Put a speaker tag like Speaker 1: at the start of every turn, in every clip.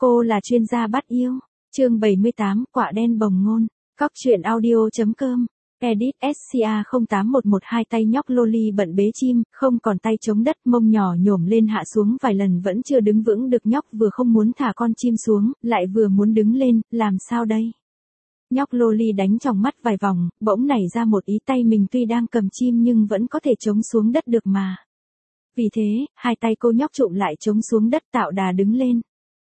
Speaker 1: Cô là chuyên gia bắt yêu. Chương 78, Quạ đen bồng ngôn. Cóc truyện audio.com. Edit SCA 08112 tay nhóc loli bận bế chim, không còn tay chống đất, mông nhỏ nhổm lên hạ xuống vài lần vẫn chưa đứng vững được. Nhóc vừa không muốn thả con chim xuống, lại vừa muốn đứng lên, làm sao đây? Nhóc loli đánh tròng mắt vài vòng, bỗng nảy ra một ý, tay mình tuy đang cầm chim nhưng vẫn có thể chống xuống đất được mà. Vì thế, hai tay cô nhóc trụm lại chống xuống đất tạo đà đứng lên.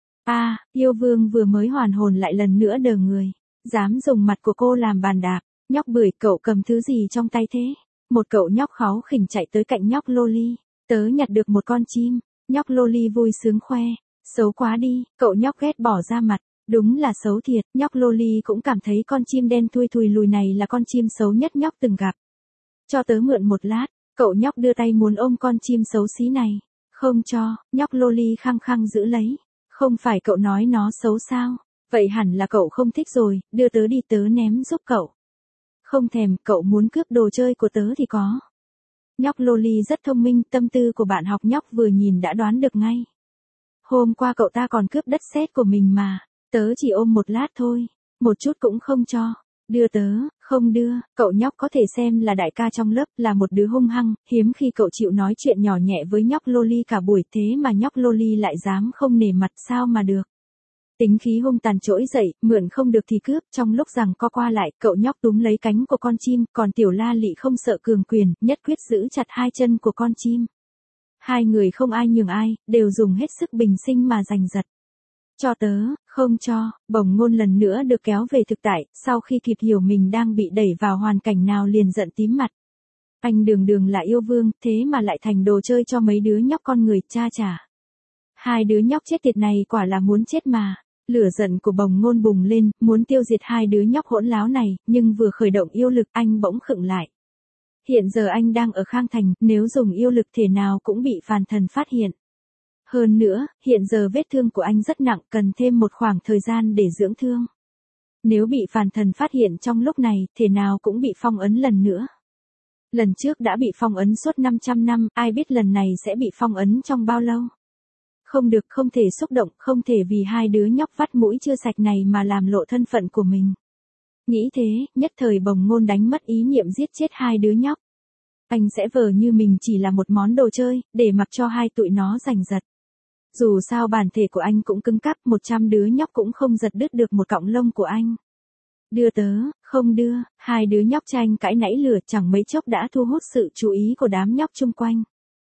Speaker 1: Yêu vương vừa mới hoàn hồn lại lần nữa đờ người. Dám dùng mặt của cô làm bàn đạp. Nhóc bưởi, cậu cầm thứ gì trong tay thế? Một cậu nhóc kháu khỉnh chạy tới cạnh nhóc loli. Tớ nhặt được một con chim. Nhóc loli vui sướng khoe. Xấu quá đi, cậu nhóc ghét bỏ ra mặt. Đúng là xấu thiệt, nhóc loli cũng cảm thấy con chim đen thui thùi lùi này là con chim xấu nhất nhóc từng gặp. Cho tớ mượn một lát, cậu nhóc đưa tay muốn ôm con chim xấu xí này. Không cho, nhóc loli khăng khăng giữ lấy. Không phải cậu nói nó xấu sao? Vậy hẳn là cậu không thích rồi, đưa tớ đi tớ ném giúp cậu. Không thèm, cậu muốn cướp đồ chơi của tớ thì có. Nhóc loli rất thông minh, tâm tư của bạn học nhóc vừa nhìn đã đoán được ngay. Hôm qua cậu ta còn cướp đất sét của mình mà, tớ chỉ ôm một lát thôi, một chút cũng không cho. Đưa tớ, không đưa, cậu nhóc có thể xem là đại ca trong lớp, là một đứa hung hăng, hiếm khi cậu chịu nói chuyện nhỏ nhẹ với nhóc loli cả buổi, thế mà nhóc loli lại dám không nể mặt, sao mà được. Tính khí hung tàn trỗi dậy, mượn không được thì cướp, trong lúc giằng co qua lại, cậu nhóc túm lấy cánh của con chim, còn tiểu la lị không sợ cường quyền, nhất quyết giữ chặt hai chân của con chim. Hai người không ai nhường ai, đều dùng hết sức bình sinh mà giành giật. Cho tớ, không cho, bồng ngôn lần nữa được kéo về thực tại, sau khi kịp hiểu mình đang bị đẩy vào hoàn cảnh nào liền giận tím mặt. Anh đường đường là yêu vương, thế mà lại thành đồ chơi cho mấy đứa nhóc con người, cha chả. Hai đứa nhóc chết tiệt này quả là muốn chết mà. Lửa giận của bồng ngôn bùng lên, muốn tiêu diệt hai đứa nhóc hỗn láo này, nhưng vừa khởi động yêu lực anh bỗng khựng lại. Hiện giờ anh đang ở Khang Thành, nếu dùng yêu lực thể nào cũng bị phàn thần phát hiện. Hơn nữa, hiện giờ vết thương của anh rất nặng, cần thêm một khoảng thời gian để dưỡng thương. Nếu bị phàn thần phát hiện trong lúc này, thể nào cũng bị phong ấn lần nữa. Lần trước đã bị phong ấn suốt 500 năm, ai biết lần này sẽ bị phong ấn trong bao lâu. Không được, không thể xúc động, không thể vì hai đứa nhóc vắt mũi chưa sạch này mà làm lộ thân phận của mình. Nghĩ thế, nhất thời bồng ngôn đánh mất ý niệm giết chết hai đứa nhóc. Anh sẽ vờ như mình chỉ là một món đồ chơi, để mặc cho hai tụi nó giành giật. Dù sao bản thể của anh cũng cứng cáp, 100 đứa nhóc cũng không giật đứt được một cọng lông của anh. Đưa tớ, không đưa, hai đứa nhóc tranh cãi nảy lửa, chẳng mấy chốc đã thu hút sự chú ý của đám nhóc chung quanh.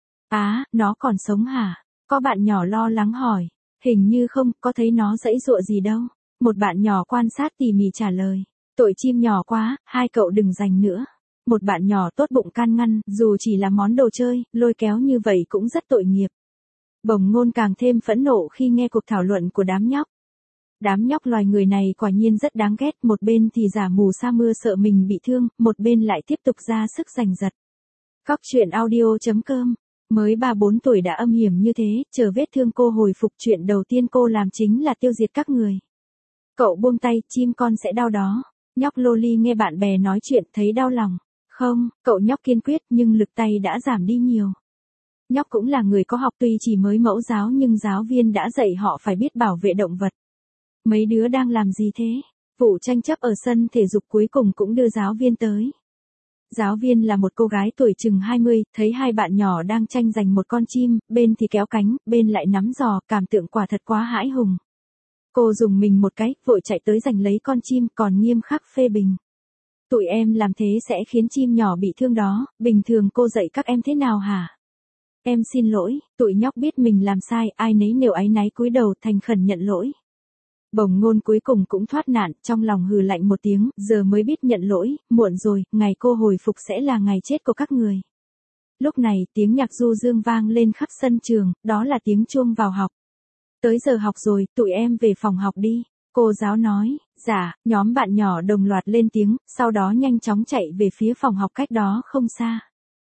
Speaker 1: Nó còn sống hả? Có bạn nhỏ lo lắng hỏi. Hình như không, có thấy nó giãy giụa gì đâu. Một bạn nhỏ quan sát tỉ mỉ trả lời. Tội chim nhỏ quá, hai cậu đừng giành nữa. Một bạn nhỏ tốt bụng can ngăn, dù chỉ là món đồ chơi, lôi kéo như vậy cũng rất tội nghiệp. Bồng ngôn càng thêm phẫn nộ khi nghe cuộc thảo luận của đám nhóc. Đám nhóc loài người này quả nhiên rất đáng ghét, một bên thì giả mù sa mưa sợ mình bị thương, một bên lại tiếp tục ra sức giành giật. Cóc truyện audio.com. Mới 3-4 tuổi đã âm hiểm như thế, chờ vết thương cô hồi phục, chuyện đầu tiên cô làm chính là tiêu diệt các người. Cậu buông tay, chim con sẽ đau đó. Nhóc loli nghe bạn bè nói chuyện thấy đau lòng. Không, cậu nhóc kiên quyết nhưng lực tay đã giảm đi nhiều. Nhóc cũng là người có học, tuy chỉ mới mẫu giáo nhưng giáo viên đã dạy họ phải biết bảo vệ động vật. Mấy đứa đang làm gì thế? Vụ tranh chấp ở sân thể dục cuối cùng cũng đưa giáo viên tới. Giáo viên là một cô gái tuổi chừng 20, thấy hai bạn nhỏ đang tranh giành một con chim, bên thì kéo cánh, bên lại nắm giò, cảm tưởng quả thật quá hãi hùng. Cô dùng mình một cái, vội chạy tới giành lấy con chim, còn nghiêm khắc phê bình. Tụi em làm thế sẽ khiến chim nhỏ bị thương đó, bình thường cô dạy các em thế nào hả? Em xin lỗi, tụi nhóc biết mình làm sai, ai nấy đều áy náy cúi đầu thành khẩn nhận lỗi. Bồng ngôn cuối cùng cũng thoát nạn, trong lòng hừ lạnh một tiếng, giờ mới biết nhận lỗi, muộn rồi, ngày cô hồi phục sẽ là ngày chết của các người. Lúc này, tiếng nhạc du dương vang lên khắp sân trường, đó là tiếng chuông vào học. Tới giờ học rồi, tụi em về phòng học đi. Cô giáo nói, dạ, nhóm bạn nhỏ đồng loạt lên tiếng, sau đó nhanh chóng chạy về phía phòng học cách đó không xa.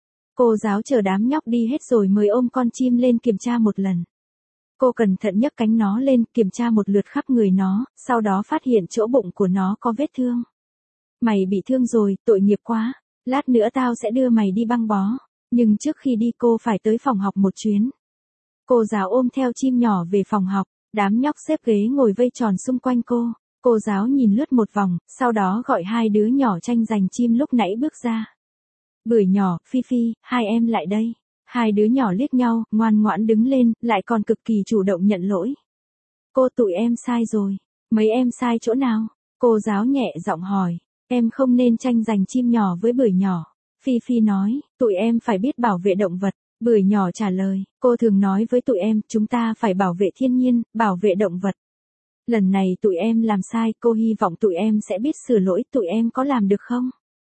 Speaker 1: Cô giáo chờ đám nhóc đi hết rồi mới ôm con chim lên kiểm tra một lần. Cô cẩn thận nhấc cánh nó lên, kiểm tra một lượt khắp người nó, sau đó phát hiện chỗ bụng của nó có vết thương. Mày bị thương rồi, tội nghiệp quá. Lát nữa tao sẽ đưa mày đi băng bó. Nhưng trước khi đi cô phải tới phòng học một chuyến. Cô giáo ôm theo chim nhỏ về phòng học. Đám nhóc xếp ghế ngồi vây tròn xung quanh cô. Cô giáo nhìn lướt một vòng, sau đó gọi hai đứa nhỏ tranh giành chim lúc nãy bước ra. Bưởi nhỏ, Phi Phi, hai em lại đây. Hai đứa nhỏ liếc nhau, ngoan ngoãn đứng lên, lại còn cực kỳ chủ động nhận lỗi. Cô, tụi em sai rồi. Mấy em sai chỗ nào? Cô giáo nhẹ giọng hỏi. Em không nên tranh giành chim nhỏ với bưởi nhỏ. Phi Phi nói, tụi em phải biết bảo vệ động vật. Bưởi nhỏ trả lời, cô thường nói với tụi em, chúng ta phải bảo vệ thiên nhiên, bảo vệ động vật. Lần này tụi em làm sai, cô hy vọng tụi em sẽ biết sửa lỗi, tụi em có làm được không?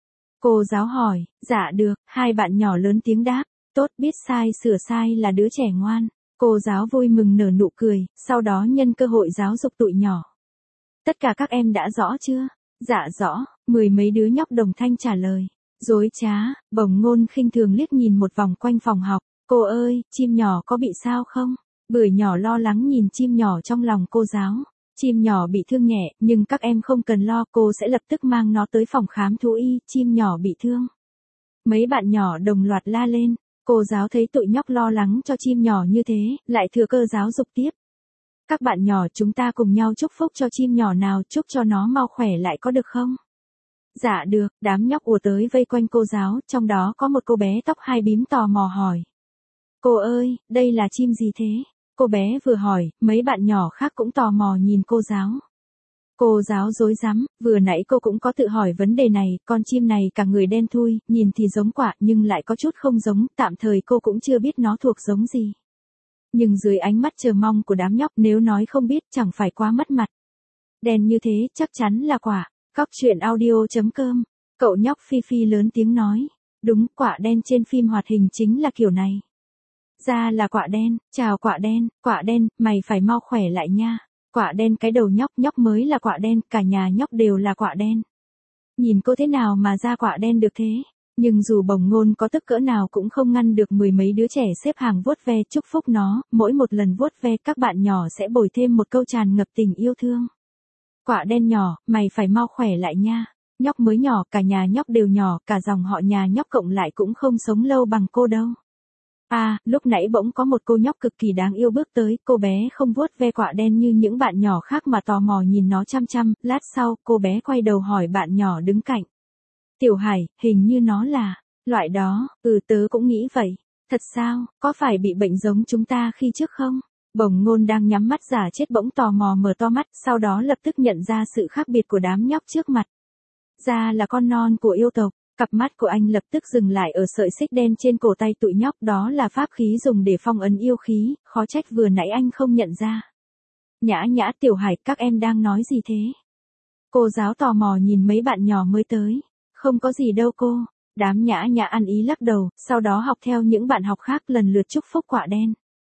Speaker 1: Cô giáo hỏi, dạ được, hai bạn nhỏ lớn tiếng đáp, tốt, biết sai sửa sai là đứa trẻ ngoan. Cô giáo vui mừng nở nụ cười, sau đó nhân cơ hội giáo dục tụi nhỏ. Tất cả các em đã rõ chưa? Dạ rõ, mười mấy đứa nhóc đồng thanh trả lời. Dối trá, Bồng Ngôn khinh thường liếc nhìn một vòng quanh phòng học. Cô ơi, chim nhỏ có bị sao không? Bưởi nhỏ lo lắng nhìn chim nhỏ trong lòng cô giáo. Chim nhỏ bị thương nhẹ, nhưng các em không cần lo, cô sẽ lập tức mang nó tới phòng khám thú y, chim nhỏ bị thương. Mấy bạn nhỏ đồng loạt la lên. Cô giáo thấy tụi nhóc lo lắng cho chim nhỏ như thế, lại thừa cơ giáo dục tiếp. Các bạn nhỏ, chúng ta cùng nhau chúc phúc cho chim nhỏ nào, chúc cho nó mau khỏe lại có được không? Dạ được, đám nhóc ùa tới vây quanh cô giáo, trong đó có một cô bé tóc hai bím tò mò hỏi. Cô ơi, đây là chim gì thế? Cô bé vừa hỏi, mấy bạn nhỏ khác cũng tò mò nhìn cô giáo. Cô giáo rối rắm, vừa nãy cô cũng có tự hỏi vấn đề này, con chim này cả người đen thui, nhìn thì giống quạ nhưng lại có chút không giống, tạm thời cô cũng chưa biết nó thuộc giống gì. Nhưng dưới ánh mắt chờ mong của đám nhóc, nếu nói không biết chẳng phải quá mất mặt. Đen như thế, chắc chắn là quạ. Cóc truyện audio.com. Cậu nhóc Phi Phi lớn tiếng nói. Đúng, quạ đen trên phim hoạt hình chính là kiểu này. Ra là quạ đen, chào quạ đen, mày phải mau khỏe lại nha. Quạ đen cái đầu nhóc, nhóc mới là quạ đen, cả nhà nhóc đều là quạ đen. Nhìn cô thế nào mà ra quạ đen được thế? Nhưng dù Bồng Ngôn có tức cỡ nào cũng không ngăn được mười mấy đứa trẻ xếp hàng vuốt ve chúc phúc nó, mỗi một lần vuốt ve các bạn nhỏ sẽ bồi thêm một câu tràn ngập tình yêu thương. Quạ đen nhỏ, mày phải mau khỏe lại nha. Nhóc mới nhỏ, cả nhà nhóc đều nhỏ, cả dòng họ nhà nhóc cộng lại cũng không sống lâu bằng cô đâu. À, lúc nãy bỗng có một cô nhóc cực kỳ đáng yêu bước tới, cô bé không vuốt ve quạ đen như những bạn nhỏ khác mà tò mò nhìn nó chăm chăm, lát sau, cô bé quay đầu hỏi bạn nhỏ đứng cạnh. Tiểu Hải, hình như nó là loại đó, tớ cũng nghĩ vậy. Thật sao, có phải bị bệnh giống chúng ta khi trước không? Bồng Ngôn đang nhắm mắt giả chết bỗng tò mò mở to mắt, sau đó lập tức nhận ra sự khác biệt của đám nhóc trước mặt. Ra là con non của yêu tộc, cặp mắt của anh lập tức dừng lại ở sợi xích đen trên cổ tay tụi nhóc, đó là pháp khí dùng để phong ấn yêu khí, khó trách vừa nãy anh không nhận ra. Nhã Nhã, Tiểu Hải, các em đang nói gì thế? Cô giáo tò mò nhìn mấy bạn nhỏ mới tới. Không có gì đâu cô. Đám Nhã Nhã ăn ý lắc đầu, sau đó học theo những bạn học khác lần lượt chúc phúc quạ đen.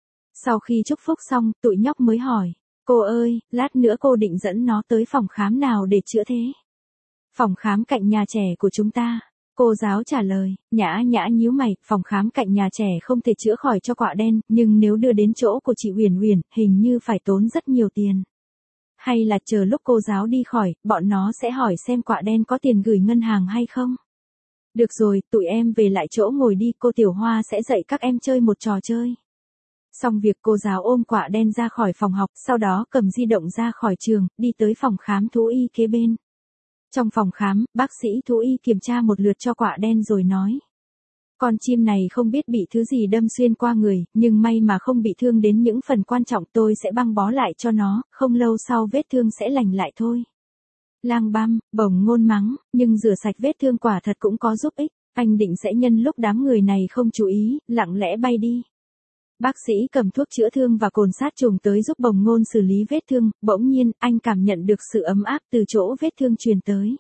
Speaker 1: Sau khi chúc phúc xong, tụi nhóc mới hỏi, cô ơi, lát nữa cô định dẫn nó tới phòng khám nào để chữa thế? Phòng khám cạnh nhà trẻ của chúng ta. Cô giáo trả lời. Nhã Nhã nhíu mày, phòng khám cạnh nhà trẻ không thể chữa khỏi cho quạ đen, nhưng nếu đưa đến chỗ của chị Huyền Huyền, hình như phải tốn rất nhiều tiền. Hay là chờ lúc cô giáo đi khỏi, bọn nó sẽ hỏi xem quạ đen có tiền gửi ngân hàng hay không? Được rồi, tụi em về lại chỗ ngồi đi, cô Tiểu Hoa sẽ dạy các em chơi một trò chơi. Xong việc, cô giáo ôm quạ đen ra khỏi phòng học, sau đó cầm di động ra khỏi trường, đi tới phòng khám thú y kế bên. Trong phòng khám, bác sĩ thú y kiểm tra một lượt cho quạ đen rồi nói. Con chim này không biết bị thứ gì đâm xuyên qua người, nhưng may mà không bị thương đến những phần quan trọng, tôi sẽ băng bó lại cho nó, không lâu sau vết thương sẽ lành lại thôi. Lang băm, Bồng Ngôn mắng, nhưng rửa sạch vết thương quả thật cũng có giúp ích, anh định sẽ nhân lúc đám người này không chú ý, lặng lẽ bay đi. Bác sĩ cầm thuốc chữa thương và cồn sát trùng tới giúp Bồng Ngôn xử lý vết thương, bỗng nhiên, anh cảm nhận được sự ấm áp từ chỗ vết thương truyền tới.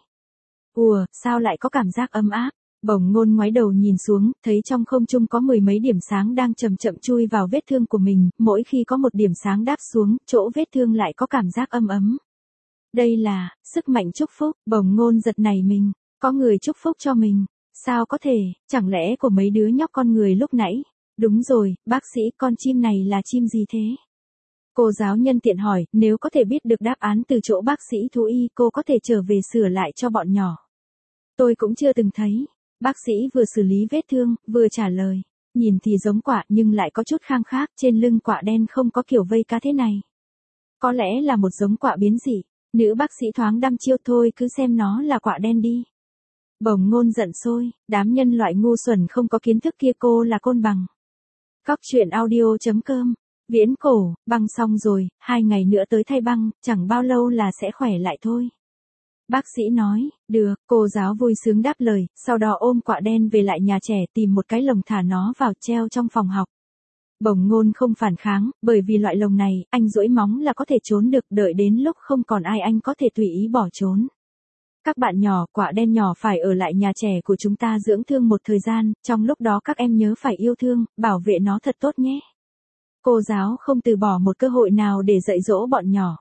Speaker 1: Ùa, sao lại có cảm giác ấm áp? Bồng Ngôn ngoái đầu nhìn xuống, thấy trong không trung có mười mấy điểm sáng đang chậm chậm chui vào vết thương của mình, mỗi khi có một điểm sáng đáp xuống, chỗ vết thương lại có cảm giác ấm ấm. Đây là sức mạnh chúc phúc, Bồng Ngôn giật nảy mình, có người chúc phúc cho mình, sao có thể, chẳng lẽ của mấy đứa nhóc con người lúc nãy? Đúng rồi, bác sĩ, con chim này là chim gì thế? Cô giáo nhân tiện hỏi, nếu có thể biết được đáp án từ chỗ bác sĩ thú y, cô có thể trở về sửa lại cho bọn nhỏ. Tôi cũng chưa từng thấy. Bác sĩ vừa xử lý vết thương, vừa trả lời. Nhìn thì giống quạ nhưng lại có chút khang khác, trên lưng quạ đen không có kiểu vây cá thế này. Có lẽ là một giống quạ biến dị. Nữ bác sĩ thoáng đăm chiêu thôi cứ xem nó là quạ đen đi. Bồng Ngôn giận sôi, đám nhân loại ngu xuẩn không có kiến thức kia cô là côn bằng. Cóc truyện audio.com. Viễn cổ, băng xong rồi, 2 ngày nữa tới thay băng, chẳng bao lâu là sẽ khỏe lại thôi. Bác sĩ nói, được, cô giáo vui sướng đáp lời, sau đó ôm quạ đen về lại nhà trẻ tìm một cái lồng thả nó vào treo trong phòng học. Bồng Ngôn không phản kháng, bởi vì loại lồng này, anh duỗi móng là có thể trốn được, đợi đến lúc không còn ai anh có thể tùy ý bỏ trốn. Các bạn nhỏ, quạ đen nhỏ phải ở lại nhà trẻ của chúng ta dưỡng thương một thời gian, trong lúc đó các em nhớ phải yêu thương, bảo vệ nó thật tốt nhé. Cô giáo không từ bỏ một cơ hội nào để dạy dỗ bọn nhỏ.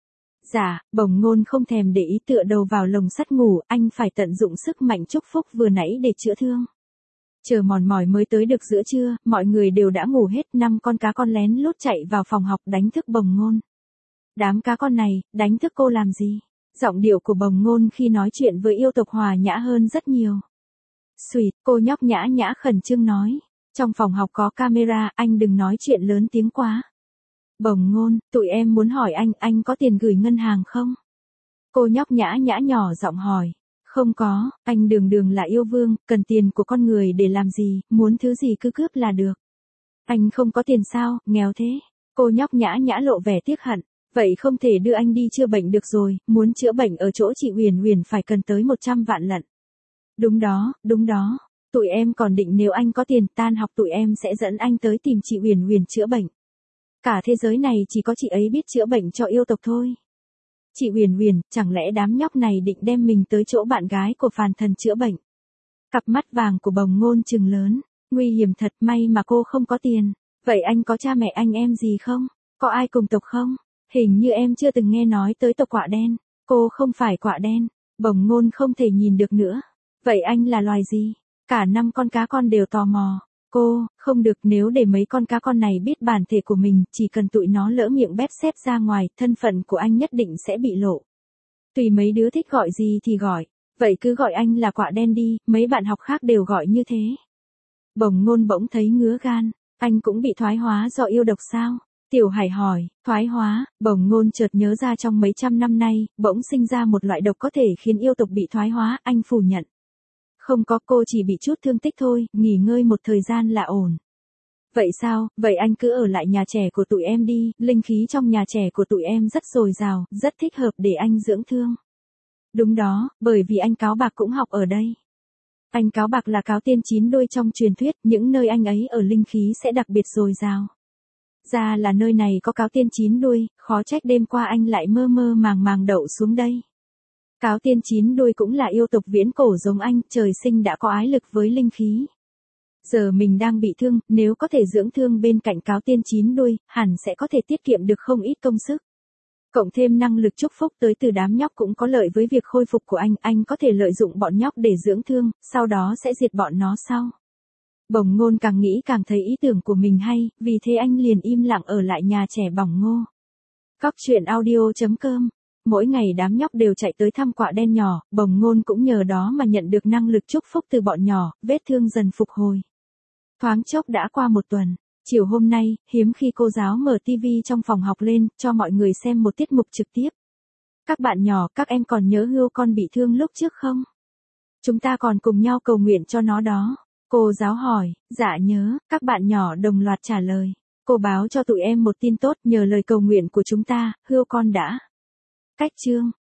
Speaker 1: Dạ, Bồng Ngôn không thèm để ý tựa đầu vào lồng sắt ngủ, anh phải tận dụng sức mạnh chúc phúc vừa nãy để chữa thương. Chờ mòn mỏi mới tới được giữa trưa, mọi người đều đã ngủ hết, 5 con cá con lén lút chạy vào phòng học đánh thức Bồng Ngôn. Đám cá con này, đánh thức cô làm gì? Giọng điệu của Bồng Ngôn khi nói chuyện với yêu tộc hòa nhã hơn rất nhiều. Xùyt, cô nhóc nhã nhã khẩn trương nói. Trong phòng học có camera, anh đừng nói chuyện lớn tiếng quá. Bồng Ngôn, tụi em muốn hỏi anh có tiền gửi ngân hàng không? Cô nhóc nhã nhã nhỏ giọng hỏi. Không có, anh đường đường là yêu vương, cần tiền của con người để làm gì, muốn thứ gì cứ cướp là được. Anh không có tiền sao, nghèo thế. Cô nhóc nhã nhã lộ vẻ tiếc hận. Vậy không thể đưa anh đi chữa bệnh được rồi, muốn chữa bệnh ở chỗ chị Huyền Huyền phải cần tới 100 vạn lận. Đúng đó. Tụi em còn định nếu anh có tiền tan học tụi em sẽ dẫn anh tới tìm chị Huyền Huyền chữa bệnh. Cả thế giới này chỉ có chị ấy biết chữa bệnh cho yêu tộc thôi. Chị Huyền Huyền, chẳng lẽ đám nhóc này định đem mình tới chỗ bạn gái của phàn thần chữa bệnh? Cặp mắt vàng của Bồng Ngôn trừng lớn, nguy hiểm thật, may mà cô không có tiền. Vậy anh có cha mẹ anh em gì không? Có ai cùng tộc không? Hình như em chưa từng nghe nói tới tộc quạ đen. Cô không phải quạ đen. Bồng Ngôn không thể nhìn được nữa. Vậy anh là loài gì? Cả 5 con cá con đều tò mò. Cô, không được, nếu để mấy con cá con này biết bản thể của mình, chỉ cần tụi nó lỡ miệng bép xép ra ngoài, thân phận của anh nhất định sẽ bị lộ. Tùy mấy đứa thích gọi gì thì gọi. Vậy cứ gọi anh là quạ đen đi, mấy bạn học khác đều gọi như thế. Bồng Ngôn bỗng thấy ngứa gan. Anh cũng bị thoái hóa do yêu độc sao? Tiểu Hải hỏi, thoái hóa, Bồng Ngôn chợt nhớ ra trong mấy trăm năm nay, bỗng sinh ra một loại độc có thể khiến yêu tộc bị thoái hóa, anh phủ nhận. Không có, cô chỉ bị chút thương tích thôi, nghỉ ngơi một thời gian là ổn. Vậy sao, vậy anh cứ ở lại nhà trẻ của tụi em đi, linh khí trong nhà trẻ của tụi em rất dồi dào, rất thích hợp để anh dưỡng thương. Đúng đó, bởi vì anh Cáo Bạc cũng học ở đây. Anh Cáo Bạc là cáo tiên 9 đuôi trong truyền thuyết, những nơi anh ấy ở linh khí sẽ đặc biệt dồi dào. Ra là nơi này có cáo tiên 9 đuôi, khó trách đêm qua anh lại mơ mơ màng đậu xuống đây. Cáo tiên 9 đuôi cũng là yêu tộc viễn cổ giống anh, trời sinh đã có ái lực với linh khí. Giờ mình đang bị thương, nếu có thể dưỡng thương bên cạnh cáo tiên 9 đuôi, hẳn sẽ có thể tiết kiệm được không ít công sức. Cộng thêm năng lực chúc phúc tới từ đám nhóc cũng có lợi với việc khôi phục của anh có thể lợi dụng bọn nhóc để dưỡng thương, sau đó sẽ diệt bọn nó sau. Bồng Ngôn càng nghĩ càng thấy ý tưởng của mình hay, vì thế anh liền im lặng ở lại nhà trẻ Bỏng Ngô. Cóc truyện audio.com. Mỗi ngày đám nhóc đều chạy tới thăm quạ đen nhỏ, Bồng Ngôn cũng nhờ đó mà nhận được năng lực chúc phúc từ bọn nhỏ, vết thương dần phục hồi. Thoáng chốc đã qua 1 tuần. Chiều hôm nay, hiếm khi cô giáo mở TV trong phòng học lên, cho mọi người xem một tiết mục trực tiếp. Các bạn nhỏ, các em còn nhớ Hươu con bị thương lúc trước không? Chúng ta còn cùng nhau cầu nguyện cho nó đó. Cô giáo hỏi, dạ nhớ, các bạn nhỏ đồng loạt trả lời. Cô báo cho tụi em một tin tốt, nhờ lời cầu nguyện của chúng ta, Hươu con đã cách chương.